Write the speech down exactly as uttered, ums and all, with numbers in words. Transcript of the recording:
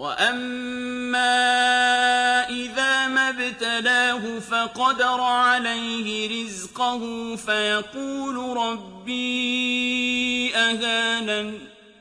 وَأَمَّا إِذَا مَا ابْتَلَاهُ فَقَدَرَ عَلَيْهِ رِزْقَهُ فَيَقُولُ رَبِّي أَهَانَنِ